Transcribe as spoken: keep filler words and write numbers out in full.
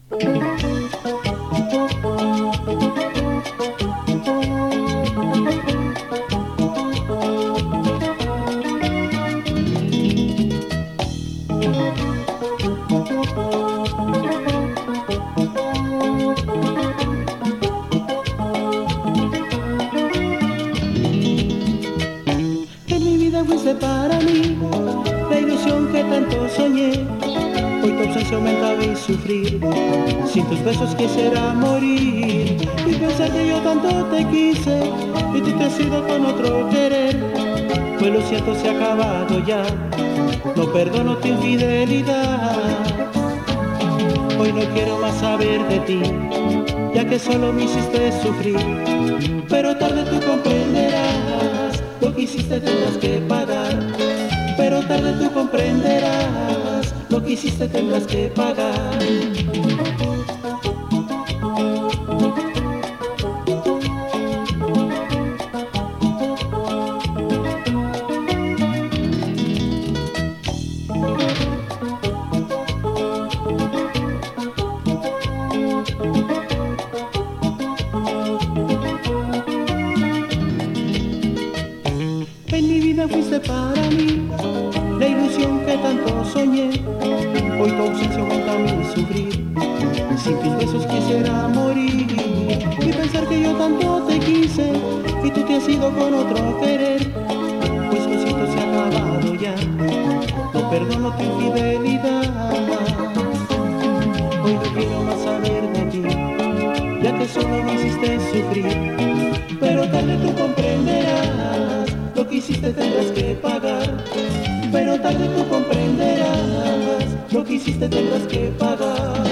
Fuiste para mí la ilusión que tanto soñé. Hoy tu ausencia aumenta mi sufrir. Sin tus besos quisiera morir. Y pensar que yo tanto te quise y tú te has ido con otro querer. Pues lo cierto se ha acabado ya. No perdono tu infidelidad. Hoy no quiero más saber de ti, ya que solo me hiciste sufrir. Pero tarde tú comprenderás, lo que hiciste tendrás que pagar. Pero tarde tú comprenderás, lo que hiciste tendrás que pagar. En mi vida fuiste para mí la ilusión que tanto soñé. Hoy tu ausencia aumenta mi sufrir. Sin tus besos quisiera morir. Y pensar que yo tanto te quise y tú te has ido con otro querer. Pues lo siento, se ha acabado ya. No perdono tu infidelidad. Hoy no quiero más saber de ti, ya que solo me hiciste sufrir. Pero tarde tú comprenderás, lo que hiciste tendrás que pagar. Pero tarde tú comprenderás, lo que hiciste tendrás que pagar.